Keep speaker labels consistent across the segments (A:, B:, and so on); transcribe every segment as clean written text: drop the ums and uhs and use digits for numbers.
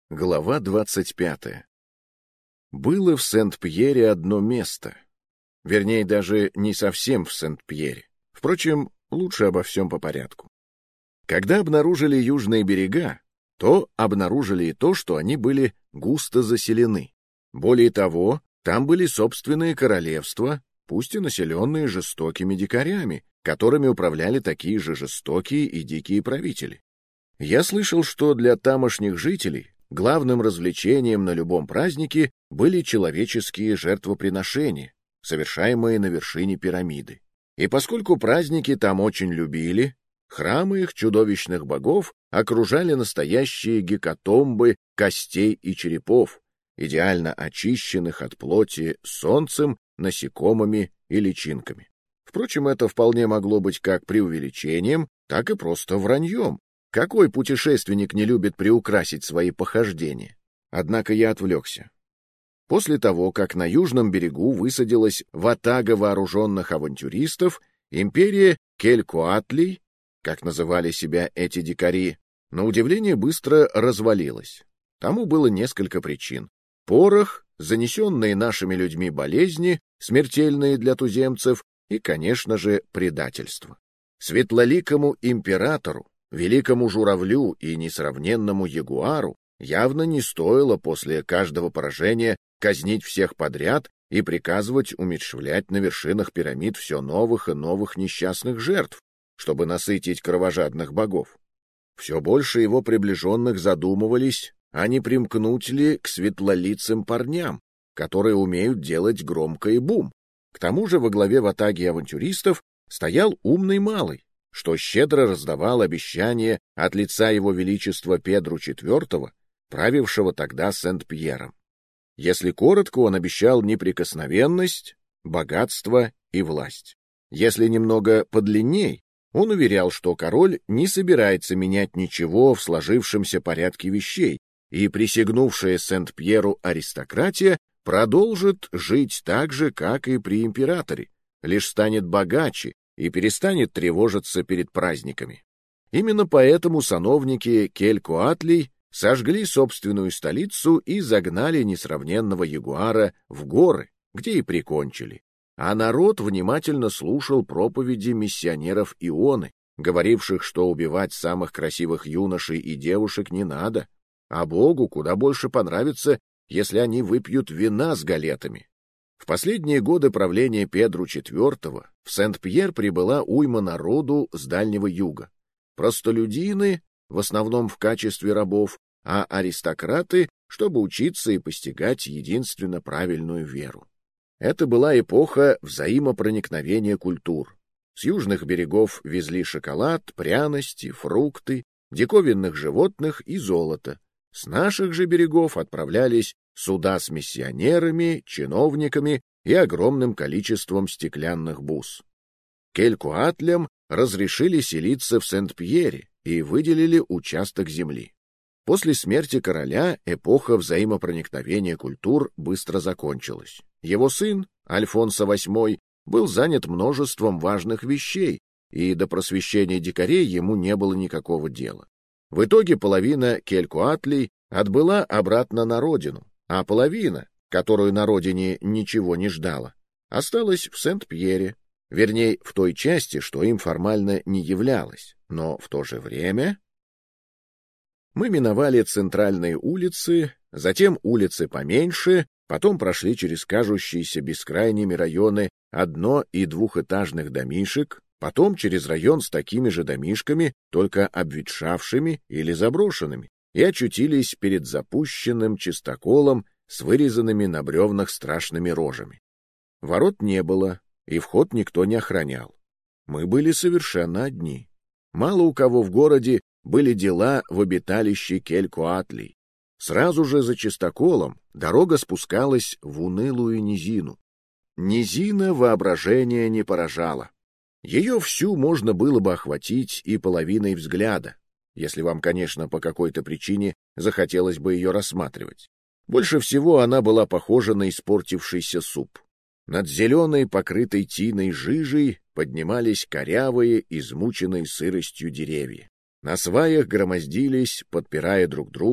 A: Глава 25. Было в Сент-Пьере одно место. Вернее, даже не совсем в Сент-Пьере. Впрочем, лучше обо всем по порядку. Когда обнаружили южные берега, то обнаружили и то, что они были густо заселены. Более того, там были собственные королевства, пусть и населенные жестокими дикарями, которыми управляли такие же жестокие и дикие правители. Я слышал, что для тамошних жителей главным развлечением на любом празднике были человеческие жертвоприношения, совершаемые на вершине пирамиды. И поскольку праздники там очень любили, храмы их чудовищных богов окружали настоящие гекатомбы костей и черепов, идеально очищенных от плоти солнцем, насекомыми и личинками. Впрочем, это вполне могло быть как преувеличением, так и просто враньем. Какой путешественник не любит приукрасить свои похождения? Однако я отвлекся. После того, как на южном берегу высадилась ватага вооруженных авантюристов, империя Келькоатлей, как называли себя эти дикари, на удивление быстро развалилась. Тому было несколько причин. Порох, занесенные нашими людьми болезни, смертельные для туземцев, и, конечно же, предательство. Светлоликому императору, великому журавлю и несравненному ягуару явно не стоило после каждого поражения казнить всех подряд и приказывать умерщвлять на вершинах пирамид все новых и новых несчастных жертв, чтобы насытить кровожадных богов. Все больше его приближенных задумывались, а не примкнуть ли к светлолицым парням, которые умеют делать громко и бум. К тому же во главе ватаги авантюристов стоял умный малый, что щедро раздавал обещания от лица его величества Педру IV, правившего тогда Сент-Пьером. Если коротко, он обещал неприкосновенность, богатство и власть. Если немного подлинней, он уверял, что король не собирается менять ничего в сложившемся порядке вещей, и присягнувшая Сент-Пьеру аристократия продолжит жить так же, как и при императоре, лишь станет богаче и перестанет тревожиться перед праздниками. Именно поэтому сановники Келькоатлей сожгли собственную столицу и загнали несравненного ягуара в горы, где и прикончили. А народ внимательно слушал проповеди миссионеров Ионы, говоривших, что убивать самых красивых юношей и девушек не надо, а Богу куда больше понравится, если они выпьют вина с галетами. В последние годы правления Педру IV в Сент-Пьер прибыла уйма народу с Дальнего Юга. Простолюдины, в основном в качестве рабов, а аристократы, чтобы учиться и постигать единственно правильную веру. Это была эпоха взаимопроникновения культур. С южных берегов везли шоколад, пряности, фрукты, диковинных животных и золото. С наших же берегов отправлялись суда с миссионерами, чиновниками и огромным количеством стеклянных бус. Келькоатлям разрешили селиться в Сент-Пьере и выделили участок земли. После смерти короля эпоха взаимопроникновения культур быстро закончилась. Его сын, Альфонсо VIII, был занят множеством важных вещей, и до просвещения дикарей ему не было никакого дела. В итоге половина Келькоатлей отбыла обратно на родину, а половина, которую на родине ничего не ждала, осталась в Сент-Пьере, вернее, в той части, что им формально не являлось, но в то же время... Мы миновали центральные улицы, затем улицы поменьше, потом прошли через кажущиеся бескрайними районы одно- и двухэтажных домишек, потом через район с такими же домишками, только обветшавшими или заброшенными, и очутились перед запущенным чистоколом с вырезанными на бревнах страшными рожами. Ворот не было, и вход никто не охранял. Мы были совершенно одни. Мало у кого в городе были дела в обиталище Келькоатлей. Сразу же за чистоколом дорога спускалась в унылую низину. Низина воображения не поражала. Ее всю можно было бы охватить и половиной взгляда, если вам, конечно, по какой-то причине захотелось бы ее рассматривать. Больше всего она была похожа на испортившийся суп. Над зеленой, покрытой тиной жижей поднимались корявые, измученные сыростью деревья. На сваях громоздились, подпирая друг друга,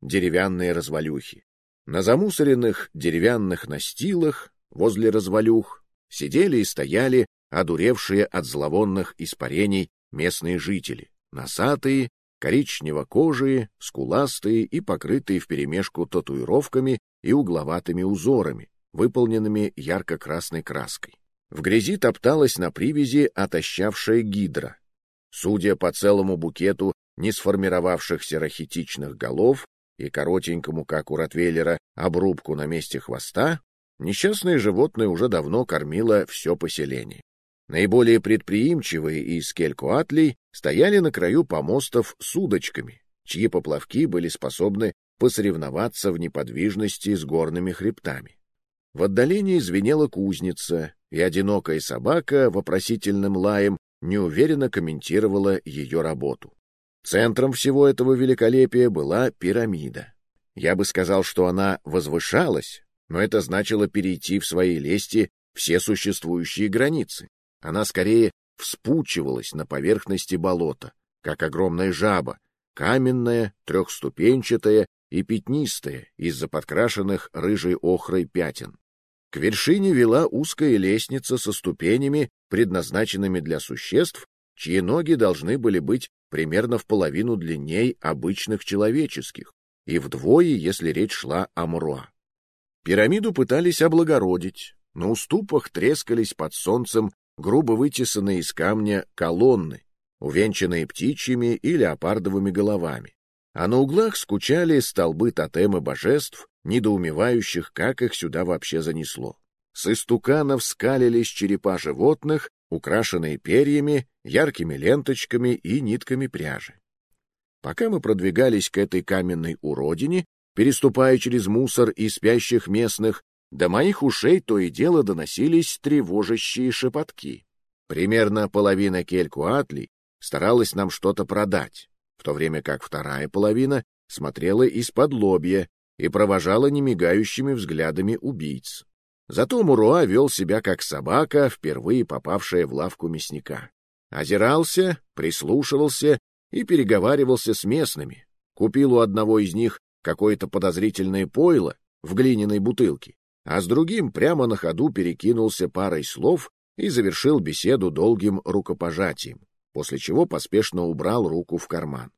A: деревянные развалюхи. На замусоренных деревянных настилах возле развалюх сидели и стояли одуревшие от зловонных испарений местные жители, носатые, коричнево-кожие, скуластые и покрытые вперемешку татуировками и угловатыми узорами, выполненными ярко-красной краской. В грязи топталась на привязи отощавшая гидра. Судя по целому букету не сформировавшихся рахитичных голов и коротенькому, как у ротвейлера, обрубку на месте хвоста, несчастное животное уже давно кормило все поселение. Наиболее предприимчивые из келькоатлей стояли на краю помостов с удочками, чьи поплавки были способны посоревноваться в неподвижности с горными хребтами. В отдалении звенела кузница, и одинокая собака вопросительным лаем неуверенно комментировала ее работу. Центром всего этого великолепия была пирамида. Я бы сказал, что она возвышалась, но это значило перейти в своей лести все существующие границы. Она скорее вспучивалась на поверхности болота, как огромная жаба, каменная, трехступенчатая и пятнистая из-за подкрашенных рыжей охрой пятен. К вершине вела узкая лестница со ступенями, предназначенными для существ, чьи ноги должны были быть примерно в половину длинней обычных человеческих и вдвое, если речь шла о муруа. Пирамиду пытались облагородить. На уступах трескались под солнцем грубо вытесанные из камня колонны, увенчанные птичьими и леопардовыми головами. А на углах скучали столбы тотемы божеств, недоумевающих, как их сюда вообще занесло. С истуканов скалились черепа животных, украшенные перьями, яркими ленточками и нитками пряжи. Пока мы продвигались к этой каменной уродине, переступая через мусор и спящих местных, до моих ушей то и дело доносились тревожащие шепотки. Примерно половина келькоатлей старалась нам что-то продать, в то время как вторая половина смотрела из-под лобья и провожала немигающими взглядами убийц. Зато Муруа вел себя как собака, впервые попавшая в лавку мясника. Озирался, прислушивался и переговаривался с местными. Купил у одного из них какое-то подозрительное пойло в глиняной бутылке, а с другим прямо на ходу перекинулся парой слов и завершил беседу долгим рукопожатием, после чего поспешно убрал руку в карман.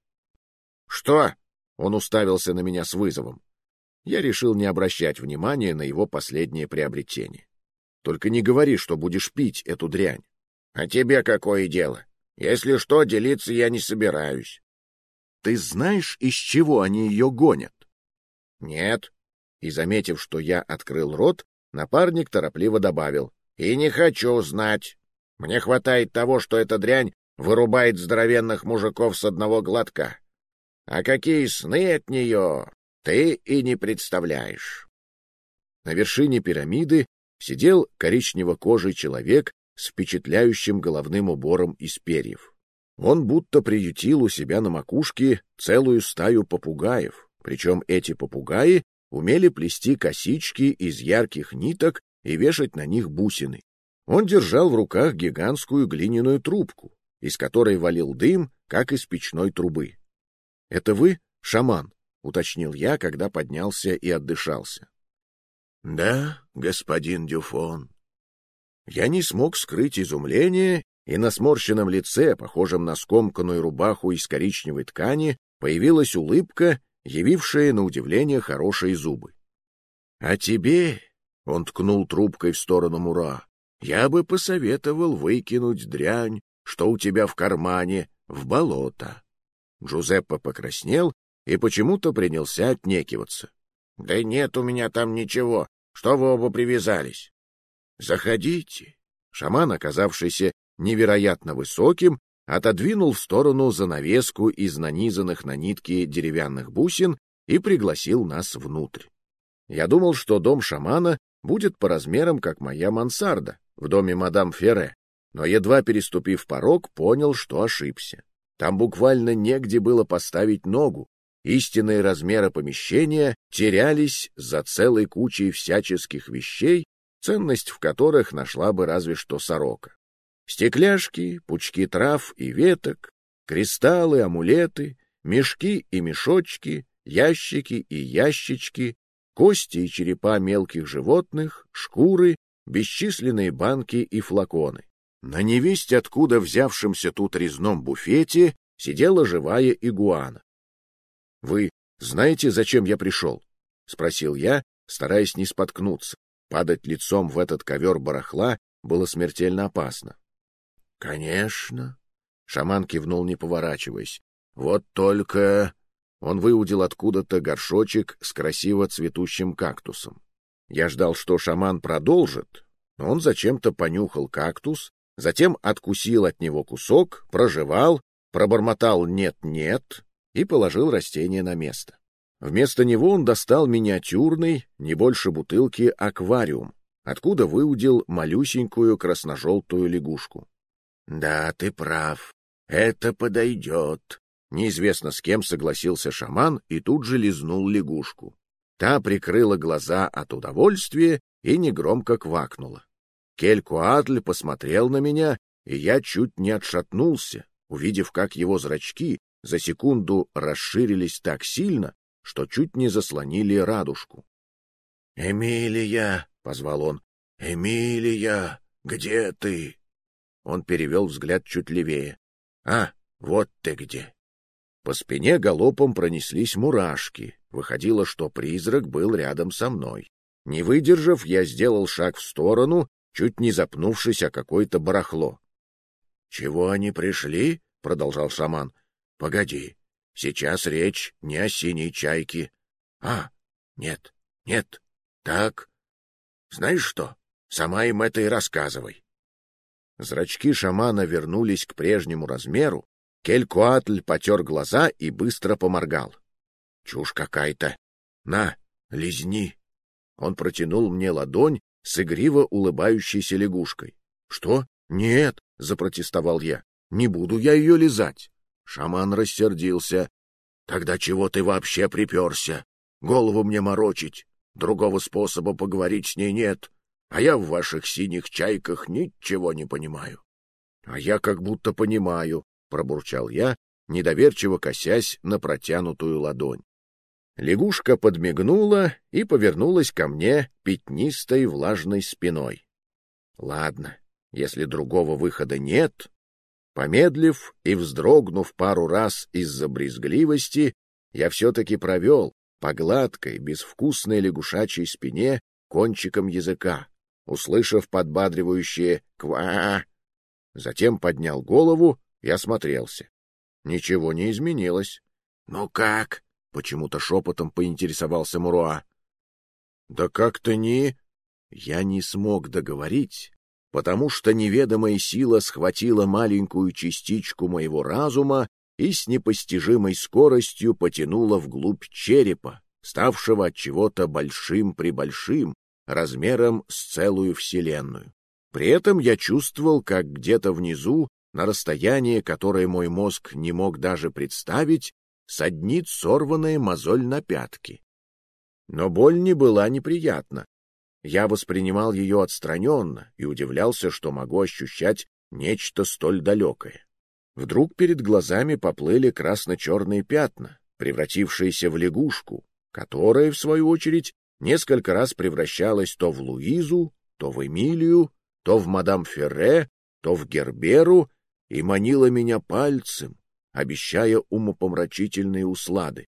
A: «Что?» — он уставился на меня с вызовом. Я решил не обращать внимания на его последнее приобретение. «Только не говори, что будешь пить эту дрянь». «А тебе какое дело? Если что, делиться я не собираюсь». «Ты знаешь, из чего они ее гонят?» «Нет». И, заметив, что я открыл рот, напарник торопливо добавил: «И не хочу знать. Мне хватает того, что эта дрянь вырубает здоровенных мужиков с одного глотка. А какие сны от нее, ты и не представляешь». На вершине пирамиды сидел коричнево-кожий человек с впечатляющим головным убором из перьев. Он будто приютил у себя на макушке целую стаю попугаев, причем эти попугаи умели плести косички из ярких ниток и вешать на них бусины. Он держал в руках гигантскую глиняную трубку, из которой валил дым, как из печной трубы. — Это вы, шаман? — уточнил я, когда поднялся и отдышался. — Да, господин Дюфон. Я не смог скрыть изумление, и на сморщенном лице, похожем на скомканную рубаху из коричневой ткани, появилась улыбка, явившая на удивление хорошие зубы. — А тебе, — он ткнул трубкой в сторону Муруа, — я бы посоветовал выкинуть дрянь, что у тебя в кармане, в болото. Джузеппе покраснел и почему-то принялся отнекиваться. — Да нет у меня там ничего, что вы оба привязались. — Заходите. Шаман, оказавшийся невероятно высоким, отодвинул в сторону занавеску из нанизанных на нитки деревянных бусин и пригласил нас внутрь. Я думал, что дом шамана будет по размерам, как моя мансарда в доме мадам Ферре, но, едва переступив порог, понял, что ошибся. Там буквально негде было поставить ногу. Истинные размеры помещения терялись за целой кучей всяческих вещей, ценность в которых нашла бы разве что сорока. Стекляшки, пучки трав и веток, кристаллы, амулеты, мешки и мешочки, ящики и ящички, кости и черепа мелких животных, шкуры, бесчисленные банки и флаконы. На невесть откуда взявшемся тут резном буфете сидела живая игуана. — Вы знаете, зачем я пришел? — спросил я, стараясь не споткнуться. Падать лицом в этот ковер барахла было смертельно опасно. — Конечно. Шаман кивнул, не поворачиваясь. — Вот только... Он выудил откуда-то горшочек с красиво цветущим кактусом. Я ждал, что шаман продолжит, но он зачем-то понюхал кактус, затем откусил от него кусок, прожевал, пробормотал «нет-нет» и положил растение на место. Вместо него он достал миниатюрный, не больше бутылки, аквариум, откуда выудил малюсенькую красно-желтую лягушку. — Да, ты прав, это подойдет. Неизвестно с кем согласился шаман и тут же лизнул лягушку. Та прикрыла глаза от удовольствия и негромко квакнула. Келькоатль посмотрел на меня, и я чуть не отшатнулся, увидев, как его зрачки за секунду расширились так сильно, что чуть не заслонили радужку. — Эмилия! — позвал он. — Эмилия! Где ты? Он перевел взгляд чуть левее. — А, вот ты где! По спине галопом пронеслись мурашки. Выходило, что призрак был рядом со мной. Не выдержав, я сделал шаг в сторону, чуть не запнувшись о какое-то барахло. — Чего они пришли? — продолжал шаман. — Погоди, сейчас речь не о синей чайке. — А, нет, нет, так. Знаешь что, сама им это и рассказывай. Зрачки шамана вернулись к прежнему размеру. Келькоатль потер глаза и быстро поморгал. — Чушь какая-то. На, лизни. Он протянул мне ладонь с игриво улыбающейся лягушкой. — Что? Нет, — запротестовал я. — Не буду я ее лизать. Шаман рассердился. — Тогда чего ты вообще приперся? Голову мне морочить. Другого способа поговорить с ней нет. А я в ваших синих чайках ничего не понимаю. — А я как будто понимаю, — пробурчал я, недоверчиво косясь на протянутую ладонь. Лягушка подмигнула и повернулась ко мне пятнистой влажной спиной. Ладно, если другого выхода нет... Помедлив и вздрогнув пару раз из-за брезгливости, я все-таки провел по гладкой, безвкусной лягушачьей спине кончиком языка, услышав подбадривающее «ква». Затем поднял голову и осмотрелся. Ничего не изменилось. — Ну как? — почему-то шепотом поинтересовался Муруа. — Да как-то не... Я не смог договорить, потому что неведомая сила схватила маленькую частичку моего разума и с непостижимой скоростью потянула вглубь черепа, ставшего от чего-то большим-пребольшим, размером с целую вселенную. При этом я чувствовал, как где-то внизу, на расстоянии, которое мой мозг не мог даже представить, саднит сорванная мозоль на пятки. Но боль не была неприятна. Я воспринимал ее отстраненно и удивлялся, что могу ощущать нечто столь далекое. Вдруг перед глазами поплыли красно-черные пятна, превратившиеся в лягушку, которая, в свою очередь, несколько раз превращалась то в Луизу, то в Эмилию, то в мадам Ферре, то в Герберу и манила меня пальцем, обещая умопомрачительные услады.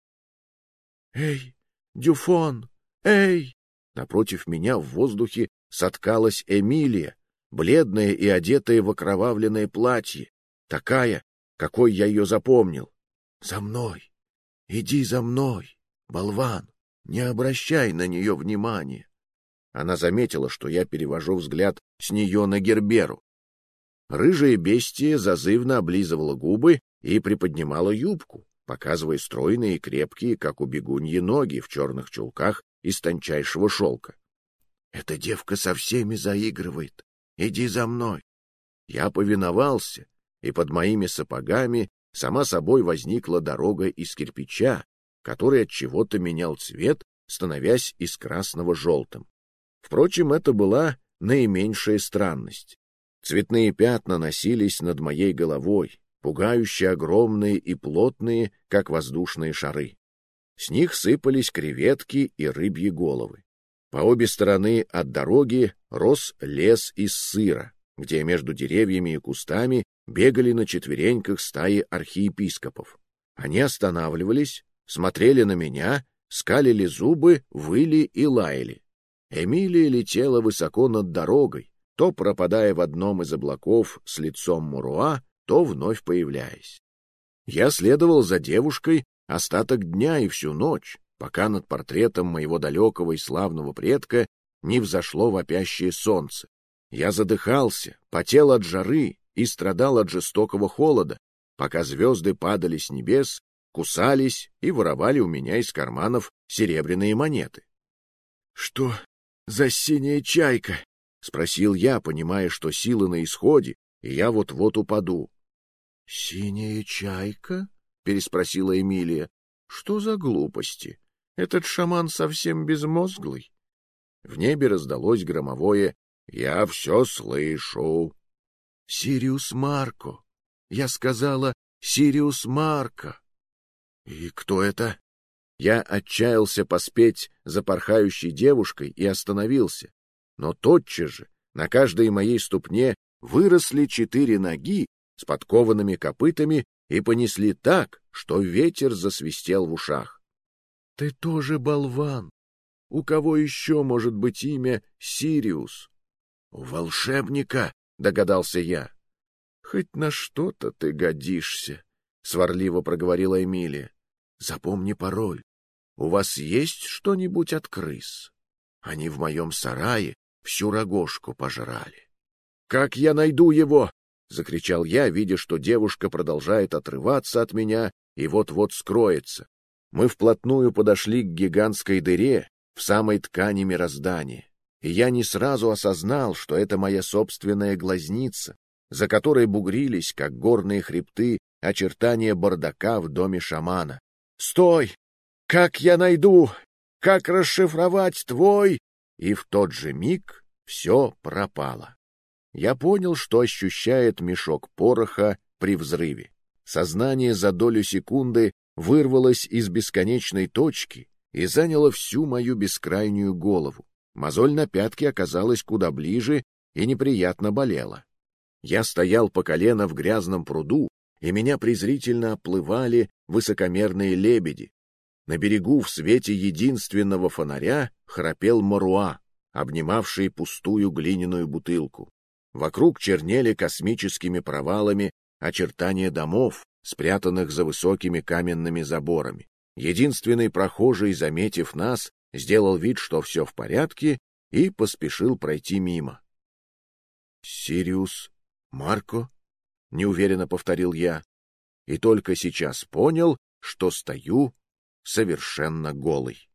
A: «Эй, Дюфон! Эй!» Напротив меня в воздухе соткалась Эмилия, бледная и одетая в окровавленное платье, такая, какой я ее запомнил. «За мной! Иди за мной, болван! Не обращай на нее внимания!» Она заметила, что я перевожу взгляд с нее на Герберу. Рыжая бестия зазывно облизывала губы и приподнимала юбку, показывая стройные и крепкие, как у бегуньи, ноги в черных чулках из тончайшего шелка. — Эта девка со всеми заигрывает. Иди за мной. Я повиновался, и под моими сапогами сама собой возникла дорога из кирпича, который от чего-то менял цвет, становясь из красного желтым. Впрочем, это была наименьшая странность. Цветные пятна носились над моей головой, пугающе огромные и плотные, как воздушные шары. С них сыпались креветки и рыбьи головы. По обе стороны от дороги рос лес из сыра, где между деревьями и кустами бегали на четвереньках стаи архиепископов. Они останавливались, смотрели на меня, скалили зубы, выли и лаяли. Эмилия летела высоко над дорогой, то пропадая в одном из облаков с лицом Муруа, то вновь появляясь. Я следовал за девушкой остаток дня и всю ночь, пока над портретом моего далекого и славного предка не взошло вопящее солнце. Я задыхался, потел от жары и страдал от жестокого холода, пока звезды падали с небес, кусались и воровали у меня из карманов серебряные монеты. — Что за синяя чайка? — спросил я, понимая, что силы на исходе, и я вот-вот упаду. — Синяя чайка? — переспросила Эмилия. — Что за глупости? Этот шаман совсем безмозглый. В небе раздалось громовое «Я все слышу». — Сириус Марко. Я сказала «Сириус Марко». — И кто это? Я отчаялся поспеть за порхающей девушкой и остановился. Но тотчас же на каждой моей ступне выросли 4 ноги с подкованными копытами и понесли так, что ветер засвистел в ушах. — Ты тоже болван. У кого еще может быть имя Сириус? — У волшебника, — догадался я. — Хоть на что-то ты годишься, — сварливо проговорила Эмилия. — Запомни пароль. У вас есть что-нибудь от крыс? Они в моем сарае всю рогожку пожрали. — Как я найду его? — закричал я, видя, что девушка продолжает отрываться от меня и вот-вот скроется. Мы вплотную подошли к гигантской дыре в самой ткани мироздания, и я не сразу осознал, что это моя собственная глазница, за которой бугрились, как горные хребты, очертания бардака в доме шамана. — Стой! Как я найду? Как расшифровать твой? И в тот же миг все пропало. Я понял, что ощущает мешок пороха при взрыве. Сознание за долю секунды вырвалось из бесконечной точки и заняло всю мою бескрайнюю голову. Мозоль на пятке оказалась куда ближе и неприятно болела. Я стоял по колено в грязном пруду, и меня презрительно оплывали высокомерные лебеди. На берегу в свете единственного фонаря храпел Маруа, обнимавший пустую глиняную бутылку. Вокруг чернели космическими провалами очертания домов, спрятанных за высокими каменными заборами. Единственный прохожий, заметив нас, сделал вид, что все в порядке, и поспешил пройти мимо. — Сириус Марко? — неуверенно повторил я, и только сейчас понял, что стою совершенно голый.